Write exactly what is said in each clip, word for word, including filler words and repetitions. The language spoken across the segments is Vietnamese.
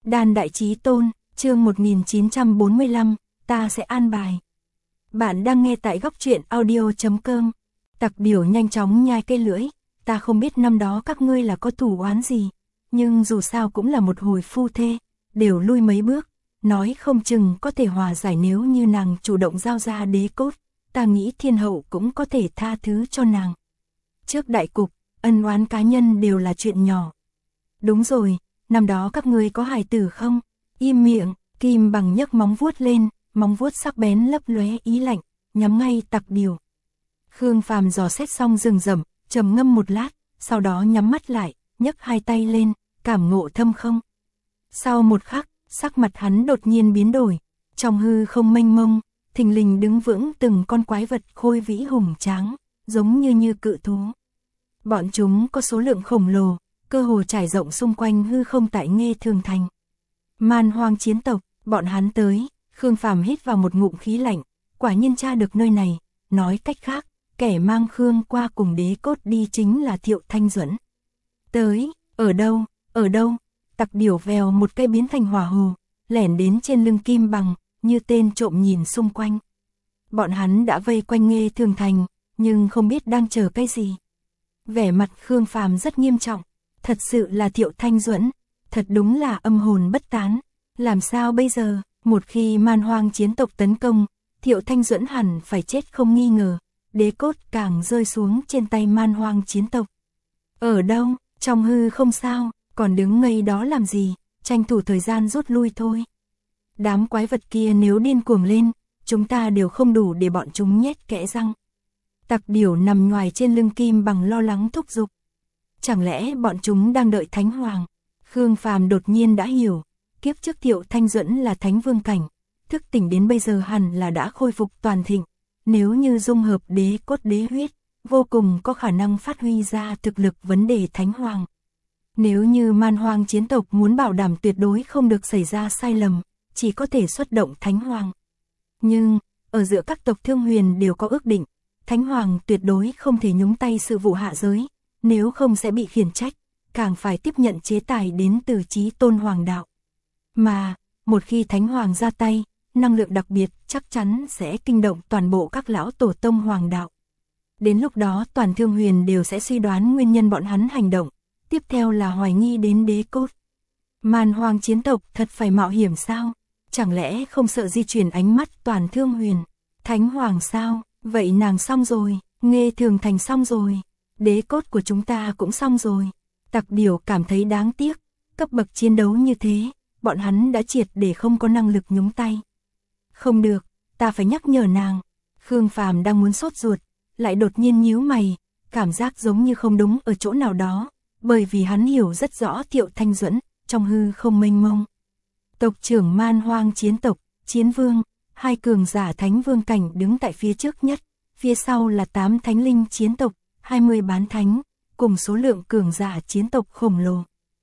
Đan Đại Chí Tôn, chương một nghìn chín trăm bốn mươi lăm, ta sẽ an bài. Bạn đang nghe tại góc truyện audio chấm com. Tặc Điểu nhanh chóng nhai cây lưỡi, ta không biết năm đó các ngươi là có thù oán gì, nhưng dù sao cũng là một hồi phu thê, đều lui mấy bước, nói không chừng có thể hòa giải nếu như nàng chủ động giao ra đế cốt, ta nghĩ thiên hậu cũng có thể tha thứ cho nàng. Trước đại cục, ân oán cá nhân đều là chuyện nhỏ. Đúng rồi, năm đó các ngươi có hài tử không? Im miệng, Kim Bằng nhấc móng vuốt lên, móng vuốt sắc bén lấp lóe ý lạnh, nhắm ngay Tặc Điểu. Khương Phàm dò xét xong rừng rậm, trầm ngâm một lát, sau đó nhắm mắt lại, nhấc hai tay lên, cảm ngộ thâm không. Sau một khắc, sắc mặt hắn đột nhiên biến đổi, trong hư không mênh mông, thình lình đứng vững từng con quái vật khôi vĩ hùng tráng, giống như như cự thú. Bọn chúng có số lượng khổng lồ, cơ hồ trải rộng xung quanh hư không tại Nghê Thường Thành. Man Hoang chiến tộc, bọn hắn tới, Khương Phàm hít vào một ngụm khí lạnh, quả nhiên tra được nơi này, nói cách khác, kẻ mang Khương qua cùng đế cốt đi chính là Thiệu Thanh Duẫn. Tới, ở đâu, ở đâu? Tặc Điểu vèo một cây biến thành hỏa hồ, lẻn đến trên lưng Kim Bằng, như tên trộm nhìn xung quanh. Bọn hắn đã vây quanh Nghê Thường Thành, nhưng không biết đang chờ cái gì. Vẻ mặt Khương Phàm rất nghiêm trọng, thật sự là Thiệu Thanh Duẫn, thật đúng là âm hồn bất tán. Làm sao bây giờ, một khi Man Hoang chiến tộc tấn công, Thiệu Thanh Duẫn hẳn phải chết không nghi ngờ, đế cốt càng rơi xuống trên tay Man Hoang chiến tộc. Ở đâu, trong hư không sao, còn đứng ngây đó làm gì, tranh thủ thời gian rút lui thôi. Đám quái vật kia nếu điên cuồng lên, chúng ta đều không đủ để bọn chúng nhét kẽ răng. Tặc Điểu nằm ngoài trên lưng Kim Bằng lo lắng thúc giục. Chẳng lẽ bọn chúng đang đợi Thánh Hoàng? Khương Phàm đột nhiên đã hiểu, kiếp trước Thiệu Thanh Duẫn là Thánh Vương cảnh, thức tỉnh đến bây giờ hẳn là đã khôi phục toàn thịnh. Nếu như dung hợp đế cốt đế huyết, vô cùng có khả năng phát huy ra thực lực vấn đề Thánh Hoàng. Nếu như Man Hoang chiến tộc muốn bảo đảm tuyệt đối không được xảy ra sai lầm, chỉ có thể xuất động Thánh Hoàng. Nhưng, ở giữa các tộc Thương Huyền đều có ước định, Thánh Hoàng tuyệt đối không thể nhúng tay sự vụ hạ giới, nếu không sẽ bị khiển trách, càng phải tiếp nhận chế tài đến từ Chí Tôn Hoàng đạo. Mà, một khi Thánh Hoàng ra tay, năng lượng đặc biệt chắc chắn sẽ kinh động toàn bộ các lão tổ tông Hoàng đạo. Đến lúc đó toàn Thương Huyền đều sẽ suy đoán nguyên nhân bọn hắn hành động, tiếp theo là hoài nghi đến đế cốt. Man Hoang chiến tộc thật phải mạo hiểm sao? Chẳng lẽ không sợ di chuyển ánh mắt toàn Thương Huyền? Thánh Hoàng sao? Vậy nàng xong rồi, Nghê Thường Thành xong rồi, đế cốt của chúng ta cũng xong rồi. Tặc Điểu cảm thấy đáng tiếc, cấp bậc chiến đấu như thế, bọn hắn đã triệt để không có năng lực nhúng tay. Không được, ta phải nhắc nhở nàng. Khương Phàm đang muốn sốt ruột, lại đột nhiên nhíu mày, cảm giác giống như không đúng ở chỗ nào đó, bởi vì hắn hiểu rất rõ Thiệu Thanh Duẫn, trong hư không mênh mông. Tộc trưởng Man Hoang chiến tộc, Chiến Vương, hai cường giả Thánh Vương cảnh đứng tại phía trước nhất, phía sau là tám thánh linh chiến tộc, hai mươi bán thánh, cùng số lượng cường giả chiến tộc khổng lồ.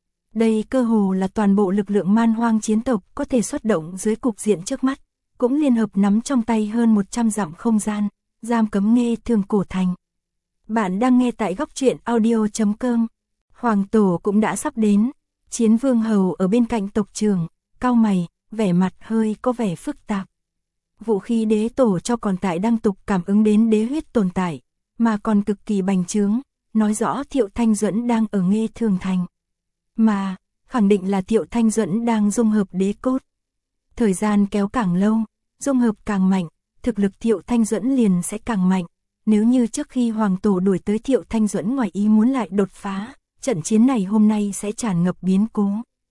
Đây cơ hồ là toàn bộ lực lượng Man Hoang chiến tộc có thể xuất động dưới cục diện trước mắt, cũng liên hợp nắm trong tay hơn một trăm dặm không gian, giam cấm Nghê Thường Cổ Thành. Bạn đang nghe tại góc truyện audio chấm com. Hoàng tổ cũng đã sắp đến, Chiến Vương hầu ở bên cạnh tộc trưởng, cau mày, vẻ mặt hơi có vẻ phức tạp. Vũ khí đế tổ cho còn tại đang tục cảm ứng đến đế huyết tồn tại, mà còn cực kỳ bành trướng, nói rõ Thiệu Thanh Duẫn đang ở Nghê Thường Thành. Mà, khẳng định là Thiệu Thanh Duẫn đang dung hợp đế cốt. Thời gian kéo càng lâu, dung hợp càng mạnh, thực lực Thiệu Thanh Duẫn liền sẽ càng mạnh. Nếu như trước khi Hoàng tổ đuổi tới Thiệu Thanh Duẫn ngoài ý muốn lại đột phá, trận chiến này hôm nay sẽ tràn ngập biến cố.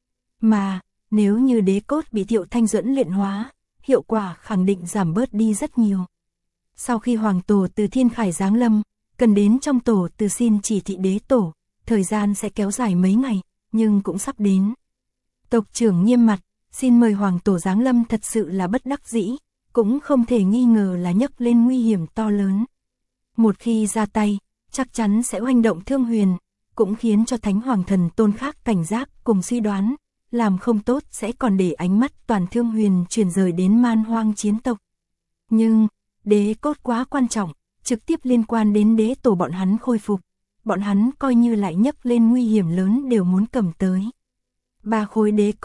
Mà, nếu như đế cốt bị Thiệu Thanh Duẫn luyện hóa, hiệu quả khẳng định giảm bớt đi rất nhiều. Sau khi Hoàng tổ từ Thiên Khải giáng lâm, cần đến trong tổ từ xin chỉ thị đế tổ, thời gian sẽ kéo dài mấy ngày, nhưng cũng sắp đến. Tộc trưởng nghiêm mặt, xin mời Hoàng tổ giáng lâm thật sự là bất đắc dĩ, cũng không thể nghi ngờ là nhấc lên nguy hiểm to lớn. Một khi ra tay, chắc chắn sẽ oanh động Thương Huyền, cũng khiến cho Thánh Hoàng thần tôn khác cảnh giác cùng suy đoán, làm không tốt sẽ còn để ánh mắt toàn Thương Huyền chuyển rời đến Man Hoang chiến tộc. Nhưng, đế cốt quá quan trọng, trực tiếp liên quan đến đế tổ bọn hắn khôi phục, bọn hắn coi như lại nhấc lên nguy hiểm lớn đều muốn cầm tới. Ba khối đế cốt,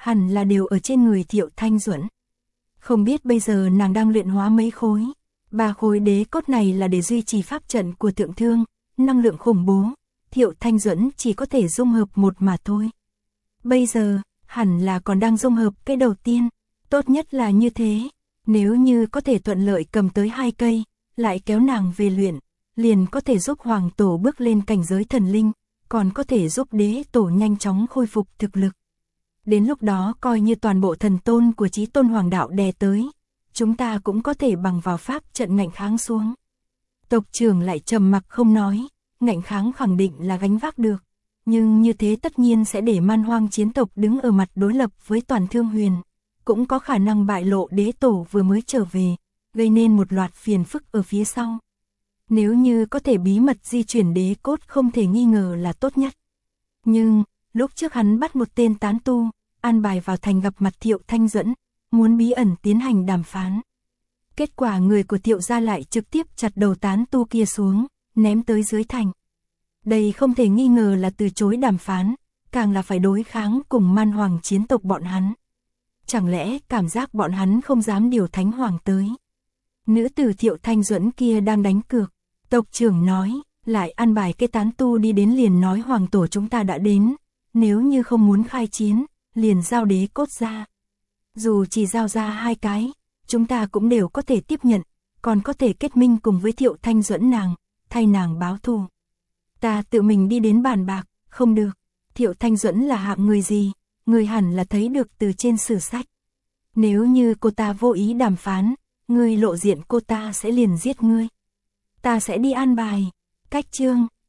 hẳn là đều ở trên người Thiệu Thanh Duẫn. Không biết bây giờ nàng đang luyện hóa mấy khối. Ba khối đế cốt này là để duy trì pháp trận của Thượng Thương, năng lượng khủng bố, Thiệu Thanh Duẫn chỉ có thể dung hợp một mà thôi. Bây giờ, hẳn là còn đang dung hợp cái đầu tiên, tốt nhất là như thế, nếu như có thể thuận lợi cầm tới hai cây, lại kéo nàng về luyện, liền có thể giúp Hoàng Tổ bước lên cảnh giới thần linh, còn có thể giúp Đế Tổ nhanh chóng khôi phục thực lực. Đến lúc đó coi như toàn bộ thần tôn của Chí Tôn Hoàng Đạo đè tới, chúng ta cũng có thể bằng vào pháp trận ngạnh kháng xuống. Tộc trưởng lại trầm mặc không nói, ngạnh kháng khẳng định là gánh vác được, nhưng như thế tất nhiên sẽ để Man Hoang chiến tộc đứng ở mặt đối lập với toàn Thương Huyền, cũng có khả năng bại lộ Đế Tổ vừa mới trở về, gây nên một loạt phiền phức ở phía sau. Nếu như có thể bí mật di chuyển đế cốt không thể nghi ngờ là tốt nhất. Nhưng, lúc trước hắn bắt một tên tán tu, an bài vào thành gặp mặt Thiệu Thanh Duẫn, muốn bí ẩn tiến hành đàm phán. Kết quả người của Thiệu gia lại trực tiếp chặt đầu tán tu kia xuống, ném tới dưới thành. Đây không thể nghi ngờ là từ chối đàm phán, càng là phải đối kháng cùng Man Hoàng chiến tộc bọn hắn. Chẳng lẽ cảm giác bọn hắn không dám điều Thánh Hoàng tới. Nữ tử Thiệu Thanh Duẫn kia đang đánh cược, tộc trưởng nói, lại an bài cái tán tu đi đến liền nói Hoàng Tổ chúng ta đã đến, nếu như không muốn khai chiến, liền giao đế cốt ra. Dù chỉ giao ra hai cái, chúng ta cũng đều có thể tiếp nhận, còn có thể kết minh cùng với Thiệu Thanh Duẫn nàng, thay nàng báo thù. Ta tự mình đi đến bàn bạc, không được, Thiệu Thanh Duẫn là hạng người gì, người hẳn là thấy được từ trên sử sách. Nếu như cô ta vô ý đàm phán, ngươi lộ diện cô ta sẽ liền giết ngươi. Ta sẽ đi an bài. Cách chương